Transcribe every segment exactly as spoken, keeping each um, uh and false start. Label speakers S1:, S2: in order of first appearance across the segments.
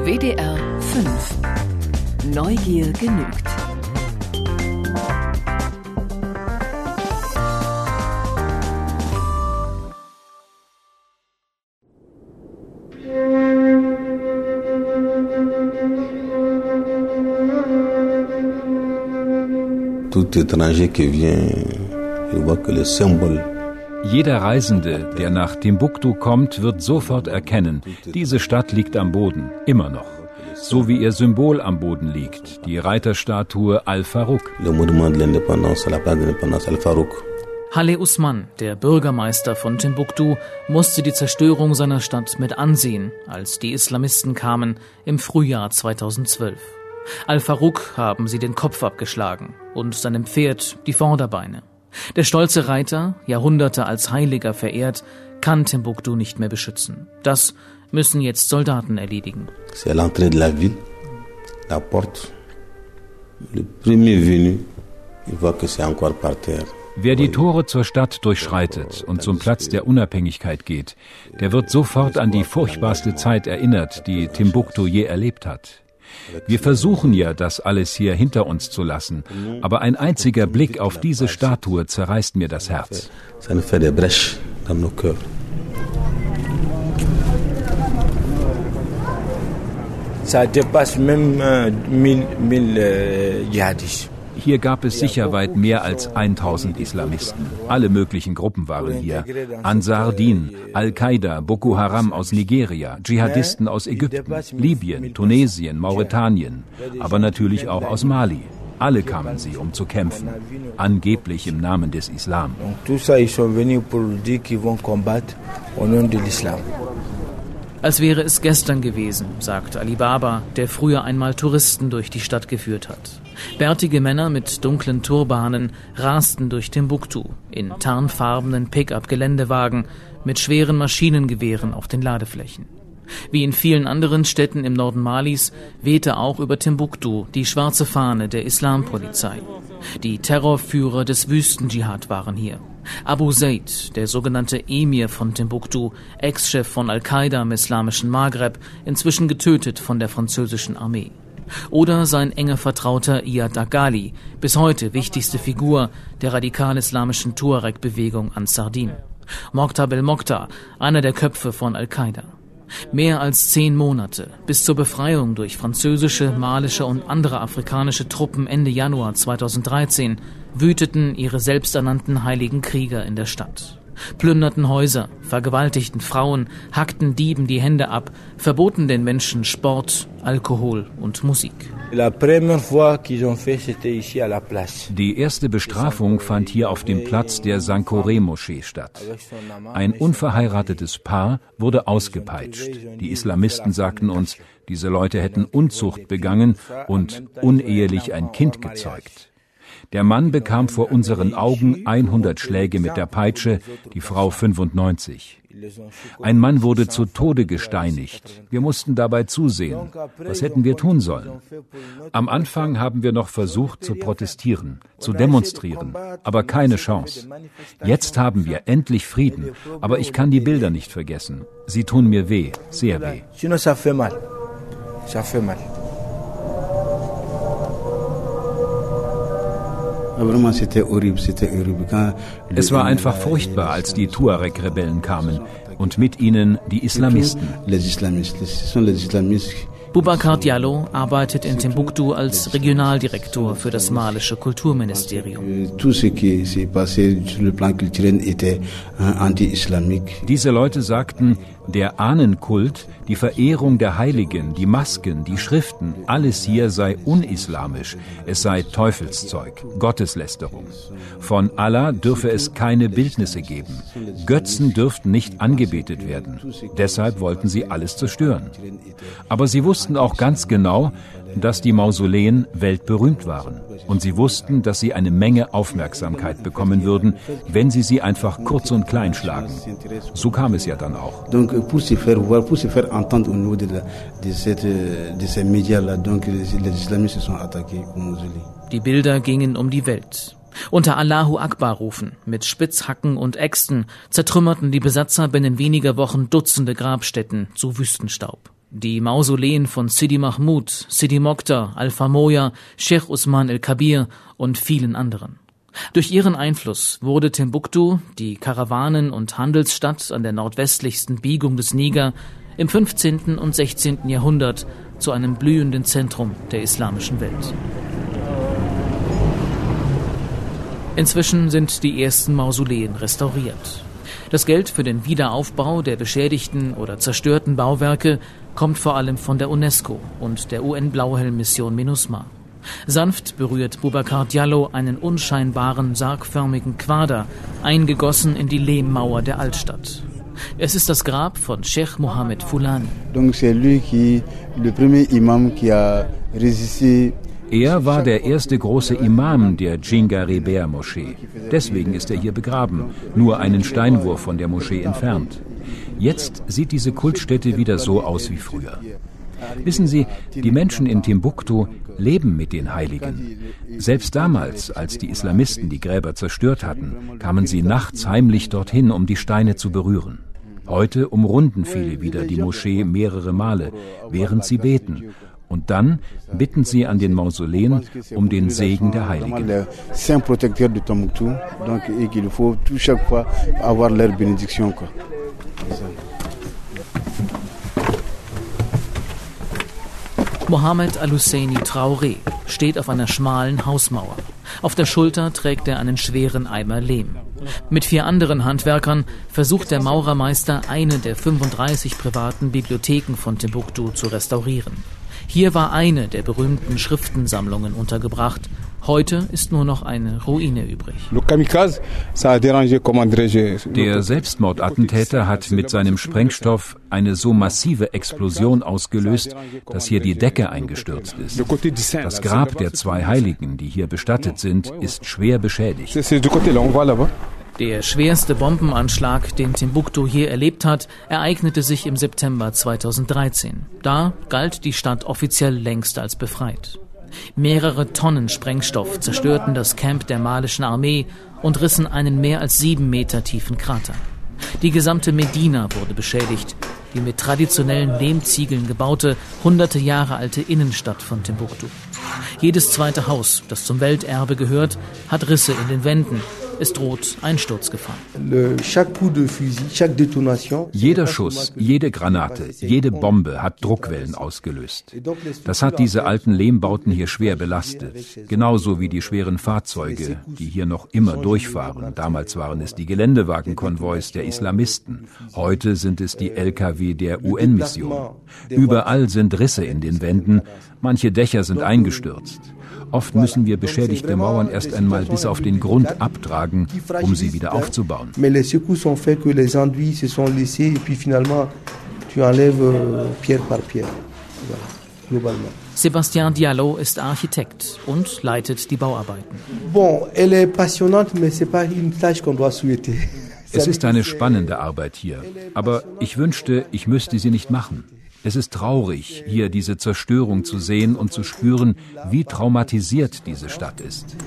S1: W D R fünf. Neugier genügt.
S2: Tout étranger qui vient, il voit que le symbole.
S3: Jeder Reisende, der nach Timbuktu kommt, wird sofort erkennen, diese Stadt liegt am Boden, immer noch. So wie ihr Symbol am Boden liegt, die Reiterstatue Al-Faruq.
S2: Le monument de l'indépendance, la place de l'indépendance Al-Faruq.
S4: Haleh Usman, der Bürgermeister von Timbuktu, musste die Zerstörung seiner Stadt mit ansehen, als die Islamisten kamen im Frühjahr zweitausendzwölf. Al-Faruq haben sie den Kopf abgeschlagen und seinem Pferd die Vorderbeine. Der stolze Reiter, Jahrhunderte als Heiliger verehrt, kann Timbuktu nicht mehr beschützen. Das müssen jetzt Soldaten erledigen.
S2: C'est à l'entrée de la ville, la porte. Le premier venu, il voit que c'est encore par terre.
S3: Wer die Tore zur Stadt durchschreitet und zum Platz der Unabhängigkeit geht, der wird sofort an die furchtbarste Zeit erinnert, die Timbuktu je erlebt hat. Wir versuchen ja, das alles hier hinter uns zu lassen, aber ein einziger Blick auf diese Statue zerreißt mir das Herz.
S2: Ça nous fait des brèches dans nos cœurs.
S5: Ça dépasse même mille, mille djihadistes.
S3: Hier gab es sicher weit mehr als tausend Islamisten. Alle möglichen Gruppen waren hier. Ansar Din, Al-Qaida, Boko Haram aus Nigeria, Dschihadisten aus Ägypten, Libyen, Tunesien, Mauretanien, aber natürlich auch aus Mali. Alle kamen sie, um zu kämpfen, angeblich im Namen des Islam.
S4: Als wäre es gestern gewesen, sagt Ali Baba, der früher einmal Touristen durch die Stadt geführt hat. Bärtige Männer mit dunklen Turbanen rasten durch Timbuktu in tarnfarbenen Pick-up-Geländewagen mit schweren Maschinengewehren auf den Ladeflächen. Wie in vielen anderen Städten im Norden Malis wehte auch über Timbuktu die schwarze Fahne der Islampolizei. Die Terrorführer des Wüstendschihad waren hier. Abu Zaid, der sogenannte Emir von Timbuktu, Ex-Chef von Al-Qaida im islamischen Maghreb, inzwischen getötet von der französischen Armee. Oder sein enger Vertrauter Iyad Aghali, bis heute wichtigste Figur der radikal-islamischen Tuareg-Bewegung Ansar Din. Mokhtar Belmokhtar, einer der Köpfe von Al-Qaida. Mehr als zehn Monate, bis zur Befreiung durch französische, malische und andere afrikanische Truppen Ende Januar zweitausenddreizehn, wüteten ihre selbsternannten heiligen Krieger in der Stadt. Plünderten Häuser, vergewaltigten Frauen, hackten Dieben die Hände ab, verboten den Menschen Sport, Alkohol und Musik.
S3: Die erste Bestrafung fand hier auf dem Platz der Sankore-Moschee statt. Ein unverheiratetes Paar wurde ausgepeitscht. Die Islamisten sagten uns, diese Leute hätten Unzucht begangen und unehelich ein Kind gezeugt. Der Mann bekam vor unseren Augen hundert Schläge mit der Peitsche, die Frau fünfundneunzig. Ein Mann wurde zu Tode gesteinigt. Wir mussten dabei zusehen. Was hätten wir tun sollen? Am Anfang haben wir noch versucht zu protestieren, zu demonstrieren, aber keine Chance. Jetzt haben wir endlich Frieden, aber ich kann die Bilder nicht vergessen. Sie tun mir weh, sehr weh. Es war einfach furchtbar, als die Tuareg-Rebellen kamen und mit ihnen die Islamisten.
S4: Boubacar Diallo arbeitet in Timbuktu als Regionaldirektor für das malische Kulturministerium.
S3: Diese Leute sagten, der Ahnenkult, die Verehrung der Heiligen, die Masken, die Schriften, alles hier sei unislamisch, es sei Teufelszeug, Gotteslästerung. Von Allah dürfe es keine Bildnisse geben. Götzen dürften nicht angebetet werden. Deshalb wollten sie alles zerstören. Aber sie wussten auch ganz genau, dass die Mausoleen weltberühmt waren. Und sie wussten, dass sie eine Menge Aufmerksamkeit bekommen würden, wenn sie sie einfach kurz und klein schlagen. So kam es ja dann auch.
S4: Die Bilder gingen um die Welt. Unter Allahu Akbar rufen, mit Spitzhacken und Äxten zertrümmerten die Besatzer binnen weniger Wochen Dutzende Grabstätten zu Wüstenstaub. Die Mausoleen von Sidi Mahmoud, Sidi Mokhtar, Alpha Moya, Sheikh Usman el-Kabir und vielen anderen. Durch ihren Einfluss wurde Timbuktu, die Karawanen- und Handelsstadt an der nordwestlichsten Biegung des Niger, im fünfzehnten und sechzehnten Jahrhundert zu einem blühenden Zentrum der islamischen Welt. Inzwischen sind die ersten Mausoleen restauriert. Das Geld für den Wiederaufbau der beschädigten oder zerstörten Bauwerke kommt vor allem von der UNESCO und der U N-Blauhelm-Mission MINUSMA. Sanft berührt Boubacar Diallo einen unscheinbaren, sargförmigen Quader, eingegossen in die Lehmmauer der Altstadt. Es ist das Grab von Sheikh Mohammed Fulani.
S3: Er war der erste große Imam der Djingaribert-Moschee. Deswegen ist er hier begraben, nur einen Steinwurf von der Moschee entfernt. Jetzt sieht diese Kultstätte wieder so aus wie früher. Wissen Sie, die Menschen in Timbuktu leben mit den Heiligen. Selbst damals, als die Islamisten die Gräber zerstört hatten, kamen sie nachts heimlich dorthin, um die Steine zu berühren. Heute umrunden viele wieder die Moschee mehrere Male, während sie beten. Und dann bitten sie an den Mausoleen um den Segen der Heiligen.
S4: Mohammed Al-Husseini Traoré steht auf einer schmalen Hausmauer. Auf der Schulter trägt er einen schweren Eimer Lehm. Mit vier anderen Handwerkern versucht der Maurermeister, eine der fünfunddreißig privaten Bibliotheken von Timbuktu zu restaurieren. Hier war eine der berühmten Schriftensammlungen untergebracht. Heute ist nur noch eine Ruine übrig.
S3: Der Selbstmordattentäter hat mit seinem Sprengstoff eine so massive Explosion ausgelöst, dass hier die Decke eingestürzt ist. Das Grab der zwei Heiligen, die hier bestattet sind, ist schwer beschädigt.
S4: Der schwerste Bombenanschlag, den Timbuktu je erlebt hat, ereignete sich im September zweitausenddreizehn. Da galt die Stadt offiziell längst als befreit. Mehrere Tonnen Sprengstoff zerstörten das Camp der malischen Armee und rissen einen mehr als sieben Meter tiefen Krater. Die gesamte Medina wurde beschädigt, die mit traditionellen Lehmziegeln gebaute, hunderte Jahre alte Innenstadt von Timbuktu. Jedes zweite Haus, das zum Welterbe gehört, hat Risse in den Wänden. Es droht Einsturzgefahr.
S3: Jeder Schuss, jede Granate, jede Bombe hat Druckwellen ausgelöst. Das hat diese alten Lehmbauten hier schwer belastet. Genauso wie die schweren Fahrzeuge, die hier noch immer durchfahren. Damals waren es die Geländewagenkonvois der Islamisten. Heute sind es die L K W der U N-Mission. Überall sind Risse in den Wänden. Manche Dächer sind eingestürzt. Oft müssen wir beschädigte Mauern erst einmal bis auf den Grund abtragen, um sie wieder aufzubauen.
S4: Sébastien Diallo ist Architekt und leitet die Bauarbeiten.
S3: Es ist eine spannende Arbeit hier, aber ich wünschte, ich müsste sie nicht machen. Es ist traurig, hier diese Zerstörung zu sehen und zu spüren, wie traumatisiert diese Stadt ist.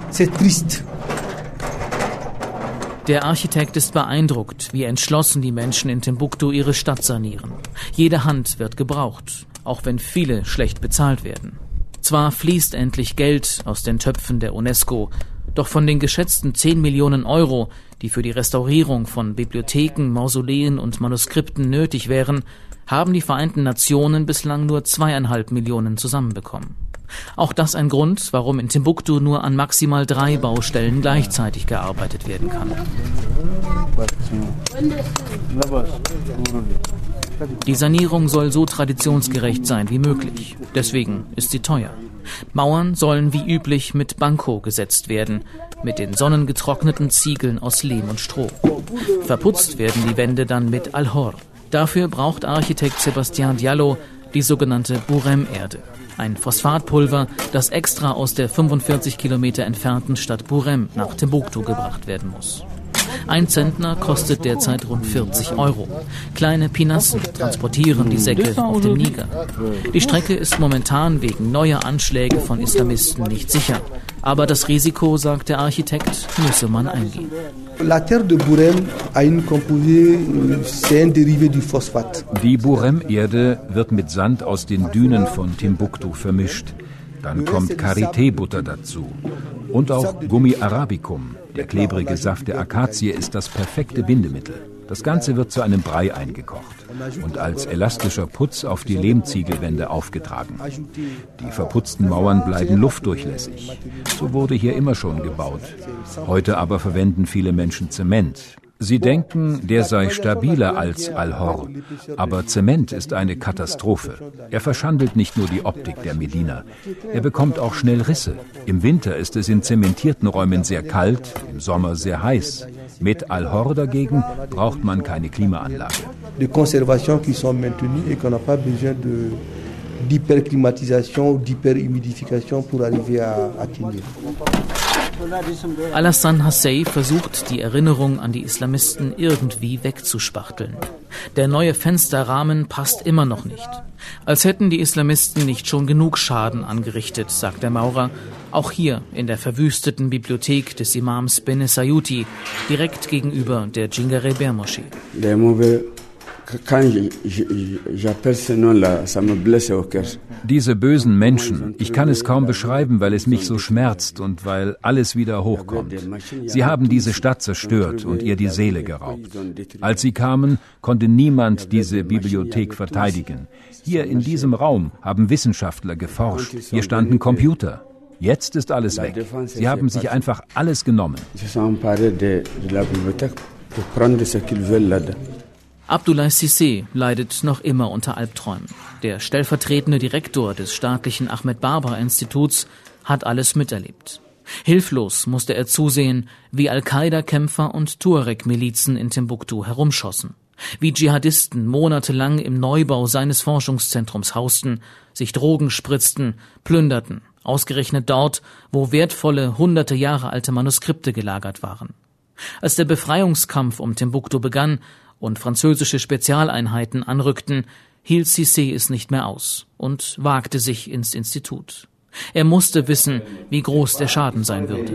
S4: Der Architekt ist beeindruckt, wie entschlossen die Menschen in Timbuktu ihre Stadt sanieren. Jede Hand wird gebraucht, auch wenn viele schlecht bezahlt werden. Zwar fließt endlich Geld aus den Töpfen der UNESCO, doch von den geschätzten zehn Millionen Euro, die für die Restaurierung von Bibliotheken, Mausoleen und Manuskripten nötig wären, haben die Vereinten Nationen bislang nur zweieinhalb Millionen zusammenbekommen. Auch das ein Grund, warum in Timbuktu nur an maximal drei Baustellen gleichzeitig gearbeitet werden kann. Die Sanierung soll so traditionsgerecht sein wie möglich. Deswegen ist sie teuer. Mauern sollen wie üblich mit Banko gesetzt werden, mit den sonnengetrockneten Ziegeln aus Lehm und Stroh. Verputzt werden die Wände dann mit Al-Hor. Dafür braucht Architekt Sébastien Diallo die sogenannte Burem-Erde, ein Phosphatpulver, das extra aus der fünfundvierzig Kilometer entfernten Stadt Burem nach Timbuktu gebracht werden muss. Ein Zentner kostet derzeit rund vierzig Euro. Kleine Pinassen transportieren die Säcke auf dem Niger. Die Strecke ist momentan wegen neuer Anschläge von Islamisten nicht sicher. Aber das Risiko, sagt der Architekt, müsse man eingehen.
S6: La terre de Bourem a une composée, c'est un dérivé du phosphate.
S3: Die Bourem-Erde wird mit Sand aus den Dünen von Timbuktu vermischt. Dann kommt Karité-Butter dazu. Und auch Gummi arabicum. Der klebrige Saft der Akazie ist das perfekte Bindemittel. Das Ganze wird zu einem Brei eingekocht und als elastischer Putz auf die Lehmziegelwände aufgetragen. Die verputzten Mauern bleiben luftdurchlässig. So wurde hier immer schon gebaut. Heute aber verwenden viele Menschen Zement. Sie denken, der sei stabiler als Al-Hor. Aber Zement ist eine Katastrophe. Er verschandelt nicht nur die Optik der Medina. Er bekommt auch schnell Risse. Im Winter ist es in zementierten Räumen sehr kalt, im Sommer sehr heiß. Mit Al-Hor dagegen braucht man keine Klimaanlage.
S6: De conservation qui sont maintenues et qu'on n'a pas besoin de d'hyperclimatisation ou d'hyperhumidification pour arriver à à tenir.
S4: Alassane Hassey versucht, die Erinnerung an die Islamisten irgendwie wegzuspachteln. Der neue Fensterrahmen passt immer noch nicht. Als hätten die Islamisten nicht schon genug Schaden angerichtet, sagt der Maurer. Auch hier in der verwüsteten Bibliothek des Imams Bene Sayuti, direkt gegenüber der Djingareh-Ber-Moschee.
S3: Diese bösen Menschen, ich kann es kaum beschreiben, weil es mich so schmerzt und weil alles wieder hochkommt. Sie haben diese Stadt zerstört und ihr die Seele geraubt. Als sie kamen, konnte niemand diese Bibliothek verteidigen. Hier in diesem Raum haben Wissenschaftler geforscht. Hier standen Computer. Jetzt ist alles weg. Sie haben sich einfach alles genommen.
S4: Abdoulaye Cissé leidet noch immer unter Albträumen. Der stellvertretende Direktor des staatlichen Ahmed Barber-Instituts hat alles miterlebt. Hilflos musste er zusehen, wie Al-Qaida-Kämpfer und Tuareg-Milizen in Timbuktu herumschossen, wie Dschihadisten monatelang im Neubau seines Forschungszentrums hausten, sich Drogen spritzten, plünderten, ausgerechnet dort, wo wertvolle, hunderte Jahre alte Manuskripte gelagert waren. Als der Befreiungskampf um Timbuktu begann und französische Spezialeinheiten anrückten, hielt Cissé es nicht mehr aus und wagte sich ins Institut. Er musste wissen, wie groß der Schaden sein würde.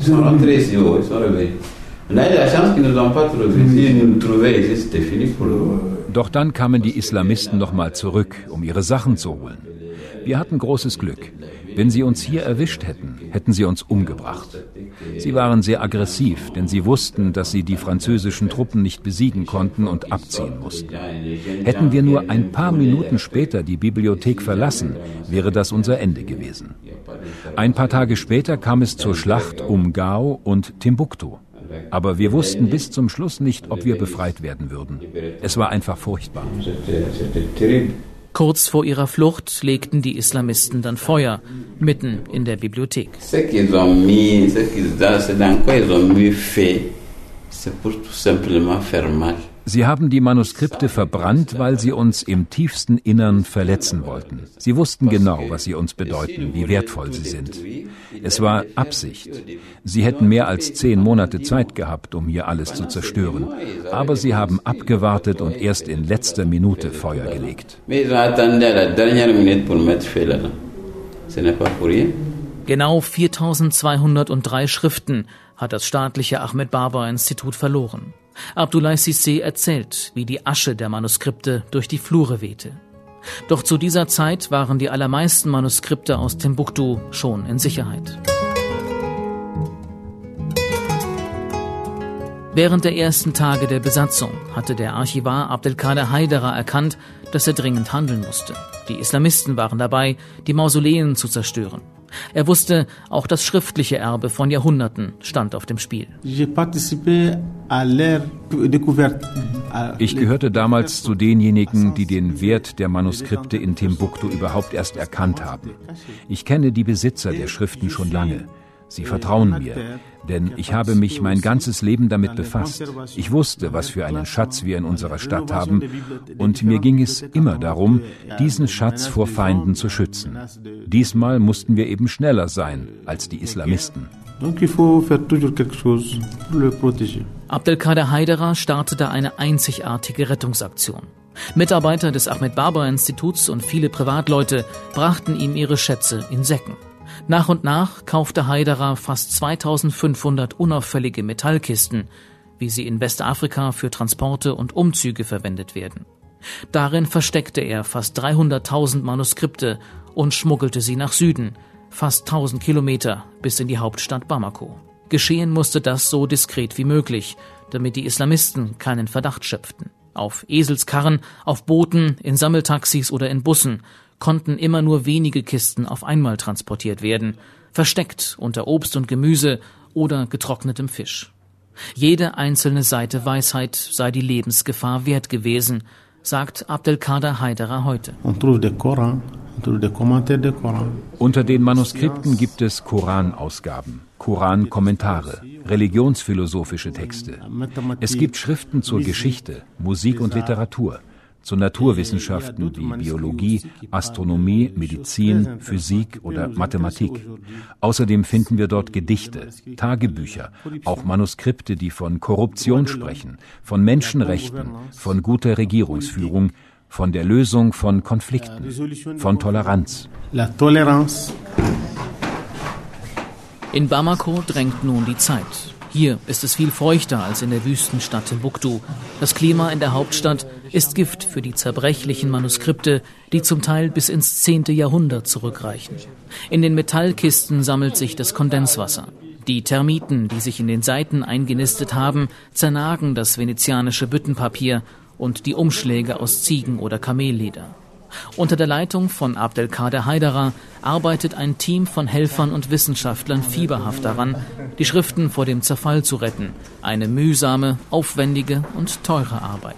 S3: Doch dann kamen die Islamisten nochmal zurück, um ihre Sachen zu holen. Wir hatten großes Glück. Wenn sie uns hier erwischt hätten, hätten sie uns umgebracht. Sie waren sehr aggressiv, denn sie wussten, dass sie die französischen Truppen nicht besiegen konnten und abziehen mussten. Hätten wir nur ein paar Minuten später die Bibliothek verlassen, wäre das unser Ende gewesen. Ein paar Tage später kam es zur Schlacht um Gao und Timbuktu. Aber wir wussten bis zum Schluss nicht, ob wir befreit werden würden. Es war einfach furchtbar.
S4: Kurz vor ihrer Flucht legten die Islamisten dann Feuer, mitten in der Bibliothek.
S3: Sie haben die Manuskripte verbrannt, weil sie uns im tiefsten Innern verletzen wollten. Sie wussten genau, was sie uns bedeuten, wie wertvoll sie sind. Es war Absicht. Sie hätten mehr als zehn Monate Zeit gehabt, um hier alles zu zerstören. Aber sie haben abgewartet und erst in letzter Minute Feuer gelegt.
S4: Genau viertausendzweihundertdrei Schriften hat das staatliche Ahmed Barber-Institut verloren. Abdoulaye Cissé erzählt, wie die Asche der Manuskripte durch die Flure wehte. Doch zu dieser Zeit waren die allermeisten Manuskripte aus Timbuktu schon in Sicherheit. Während der ersten Tage der Besatzung hatte der Archivar Abdelkader Haidara erkannt, dass er dringend handeln musste. Die Islamisten waren dabei, die Mausoleen zu zerstören. Er wusste, auch das schriftliche Erbe von Jahrhunderten stand auf dem Spiel.
S3: Ich gehörte damals zu denjenigen, die den Wert der Manuskripte in Timbuktu überhaupt erst erkannt haben. Ich kenne die Besitzer der Schriften schon lange. Sie vertrauen mir, denn ich habe mich mein ganzes Leben damit befasst. Ich wusste, was für einen Schatz wir in unserer Stadt haben, und mir ging es immer darum, diesen Schatz vor Feinden zu schützen. Diesmal mussten wir eben schneller sein als die Islamisten.
S4: Abdelkader Haiderer startete eine einzigartige Rettungsaktion. Mitarbeiter des Ahmed-Barber-Instituts und viele Privatleute brachten ihm ihre Schätze in Säcken. Nach und nach kaufte Haiderer fast zweitausendfünfhundert unauffällige Metallkisten, wie sie in Westafrika für Transporte und Umzüge verwendet werden. Darin versteckte er fast dreihunderttausend Manuskripte und schmuggelte sie nach Süden, fast tausend Kilometer bis in die Hauptstadt Bamako. Geschehen musste das so diskret wie möglich, damit die Islamisten keinen Verdacht schöpften. Auf Eselskarren, auf Booten, in Sammeltaxis oder in Bussen konnten immer nur wenige Kisten auf einmal transportiert werden, versteckt unter Obst und Gemüse oder getrocknetem Fisch. Jede einzelne Seite Weisheit sei die Lebensgefahr wert gewesen, sagt Abdelkader Haiderer heute.
S3: Unter den Manuskripten gibt es Koranausgaben, Korankommentare, religionsphilosophische Texte. Es gibt Schriften zur Geschichte, Musik und Literatur, zu Naturwissenschaften wie Biologie, Astronomie, Medizin, Physik oder Mathematik. Außerdem finden wir dort Gedichte, Tagebücher, auch Manuskripte, die von Korruption sprechen, von Menschenrechten, von guter Regierungsführung, von der Lösung von Konflikten, von Toleranz.
S4: In Bamako drängt nun die Zeit. Hier ist es viel feuchter als in der Wüstenstadt Timbuktu. Das Klima in der Hauptstadt ist Gift für die zerbrechlichen Manuskripte, die zum Teil bis ins zehnte Jahrhundert zurückreichen. In den Metallkisten sammelt sich das Kondenswasser. Die Termiten, die sich in den Seiten eingenistet haben, zernagen das venezianische Büttenpapier und die Umschläge aus Ziegen- oder Kamelleder. Unter der Leitung von Abdelkader Haiderer arbeitet ein Team von Helfern und Wissenschaftlern fieberhaft daran, die Schriften vor dem Zerfall zu retten. Eine mühsame, aufwendige und teure Arbeit.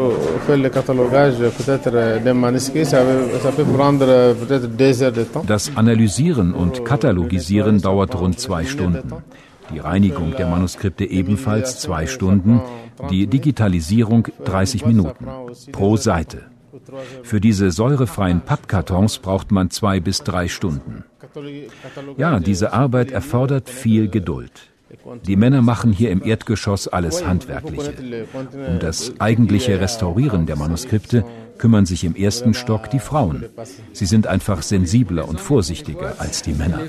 S3: Das Analysieren und Katalogisieren dauert rund zwei Stunden. Die Reinigung der Manuskripte ebenfalls zwei Stunden, die Digitalisierung dreißig Minuten pro Seite. Für diese säurefreien Pappkartons braucht man zwei bis drei Stunden. Ja, diese Arbeit erfordert viel Geduld. Die Männer machen hier im Erdgeschoss alles Handwerkliche. Um das eigentliche Restaurieren der Manuskripte kümmern sich im ersten Stock die Frauen. Sie sind einfach sensibler und vorsichtiger als die Männer.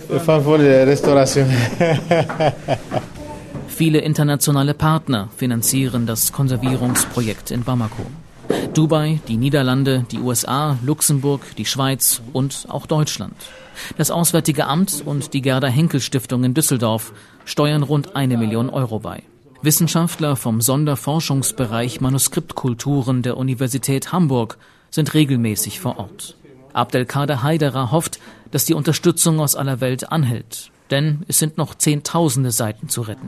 S4: Viele internationale Partner finanzieren das Konservierungsprojekt in Bamako. Dubai, die Niederlande, die U S A, Luxemburg, die Schweiz und auch Deutschland. Das Auswärtige Amt und die Gerda-Henkel-Stiftung in Düsseldorf steuern rund eine Million Euro bei. Wissenschaftler vom Sonderforschungsbereich Manuskriptkulturen der Universität Hamburg sind regelmäßig vor Ort. Abdelkader Haiderer hofft, dass die Unterstützung aus aller Welt anhält. Denn es sind noch zehntausende Seiten zu retten.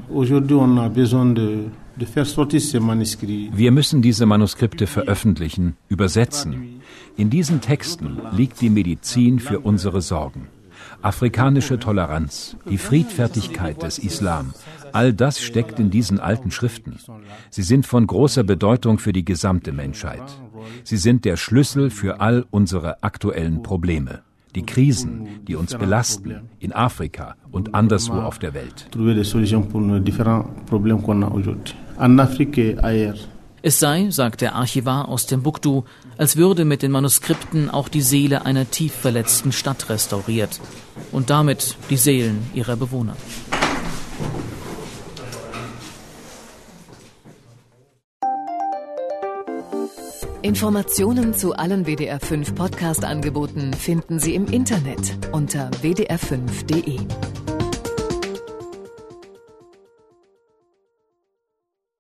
S3: Wir müssen diese Manuskripte veröffentlichen, übersetzen. In diesen Texten liegt die Medizin für unsere Sorgen. Afrikanische Toleranz, die Friedfertigkeit des Islam, all das steckt in diesen alten Schriften. Sie sind von großer Bedeutung für die gesamte Menschheit. Sie sind der Schlüssel für all unsere aktuellen Probleme. Die Krisen, die uns belasten, in Afrika und anderswo auf der Welt.
S4: Es sei, sagt der Archivar aus Timbuktu, als würde mit den Manuskripten auch die Seele einer tief verletzten Stadt restauriert und damit die Seelen ihrer Bewohner.
S1: Informationen zu allen W D R fünf Podcast-Angeboten finden Sie im Internet unter w d r fünf punkt d e.